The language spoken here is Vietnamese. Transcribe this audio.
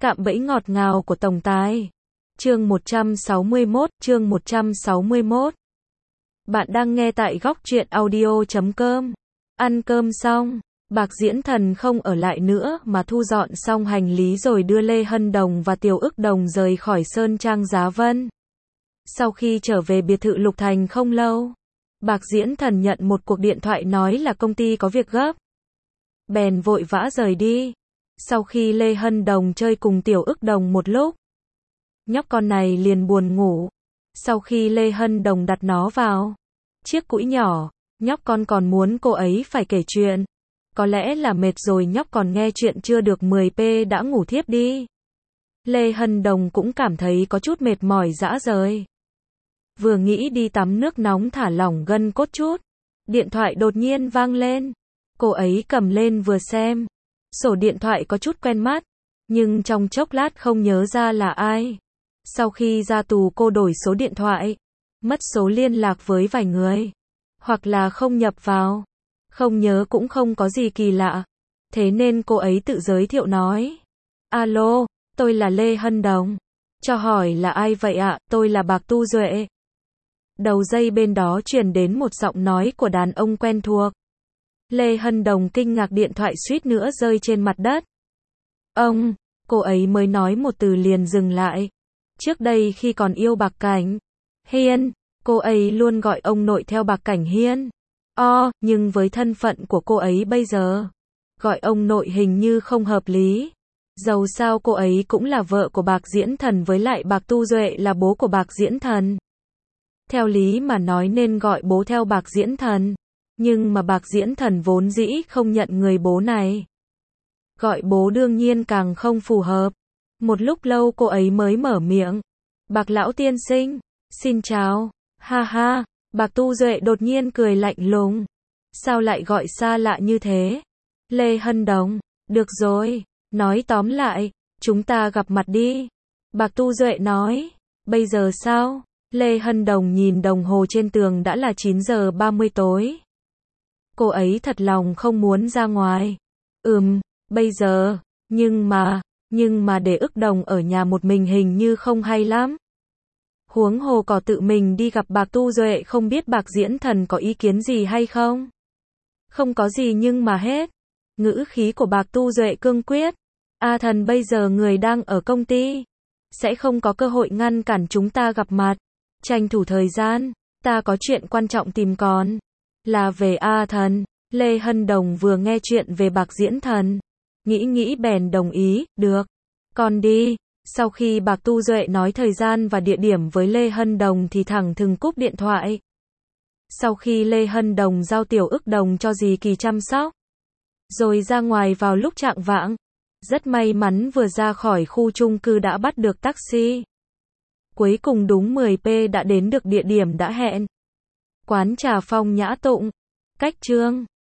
Cạm bẫy ngọt ngào của tổng tài. Chương 161. Bạn đang nghe tại góc truyện audio.com. Ăn cơm xong, Bạc Diễn Thần không ở lại nữa mà thu dọn xong hành lý rồi đưa Lê Hân Đồng và Tiểu Ức Đồng rời khỏi Sơn Trang Giá Vân. Sau khi trở về biệt thự Lục Thành không lâu, Bạc Diễn Thần nhận một cuộc điện thoại nói là công ty có việc gấp. Bèn vội vã rời đi. Sau khi Lê Hân Đồng chơi cùng Tiểu Ức Đồng một lúc, nhóc con này liền buồn ngủ. Sau khi Lê Hân Đồng đặt nó vào chiếc cũi nhỏ, nhóc con còn muốn cô ấy phải kể chuyện. Có lẽ là mệt rồi nhóc còn nghe chuyện chưa được 10p đã ngủ thiếp đi. Lê Hân Đồng cũng cảm thấy có chút mệt mỏi rã rời. Vừa nghĩ đi tắm nước nóng thả lỏng gân cốt chút, điện thoại đột nhiên vang lên. Cô ấy cầm lên vừa xem. Sổ điện thoại có chút quen mắt, nhưng trong chốc lát không nhớ ra là ai. Sau khi ra tù cô đổi số điện thoại, mất số liên lạc với vài người, hoặc là không nhập vào. Không nhớ cũng không có gì kỳ lạ. Thế nên cô ấy tự giới thiệu nói: "Alo, tôi là Lê Hân Đồng." Cho hỏi là ai vậy ạ? "Tôi là Bạc Tu Duệ." Đầu dây bên đó truyền đến một giọng nói của đàn ông quen thuộc. Lê Hân Đồng kinh ngạc, điện thoại suýt nữa rơi trên mặt đất. "Ông," cô ấy mới nói một từ liền dừng lại. Trước đây khi còn yêu Bạc Cảnh Hiên, cô ấy luôn gọi ông nội theo Bạc Cảnh Hiên. Nhưng với thân phận của cô ấy bây giờ, gọi ông nội hình như không hợp lý. Dầu sao cô ấy cũng là vợ của Bạc Diễn Thần, với lại Bạc Tu Duệ là bố của Bạc Diễn Thần. Theo lý mà nói nên gọi bố theo Bạc Diễn Thần. Nhưng mà Bạc Diễn Thần vốn dĩ không nhận người bố này. Gọi bố đương nhiên càng không phù hợp. Một lúc lâu cô ấy mới mở miệng: "Bạc lão tiên sinh, xin chào." Ha ha, Bạc Tu Duệ đột nhiên cười lạnh lùng. "Sao lại gọi xa lạ như thế?" "Lê Hân Đồng." "Được rồi, nói tóm lại, chúng ta gặp mặt đi." Bạc Tu Duệ nói. "Bây giờ sao?" Lê Hân Đồng nhìn đồng hồ trên tường, đã là 9 giờ 30 tối. Cô ấy thật lòng không muốn ra ngoài. Bây giờ, nhưng mà để Ức Đồng ở nhà một mình hình như không hay lắm. Huống hồ có tự mình đi gặp Bạc Tu Duệ, không biết Bạc Diễn Thần có ý kiến gì hay không. "Không có gì nhưng mà hết." Ngữ khí của Bạc Tu Duệ cương quyết. Thần bây giờ người đang ở công ty, sẽ không có cơ hội ngăn cản chúng ta gặp mặt. Tranh thủ thời gian, ta có chuyện quan trọng tìm con. Là về Thần. Lê Hân Đồng vừa nghe chuyện về Bạc Diễn Thần, nghĩ bèn đồng ý. "Được, con đi." Sau khi Bạc Tu Duệ nói thời gian và địa điểm với Lê Hân Đồng thì thẳng thừng cúp điện thoại. Sau khi Lê Hân Đồng giao Tiểu Ức Đồng cho dì Kỳ chăm sóc, rồi ra ngoài vào lúc chạng vạng. Rất may mắn vừa ra khỏi khu chung cư đã bắt được taxi. Cuối cùng đúng 10p đã đến được địa điểm đã hẹn. Quán trà Phong Nhã Tụng, cách Chương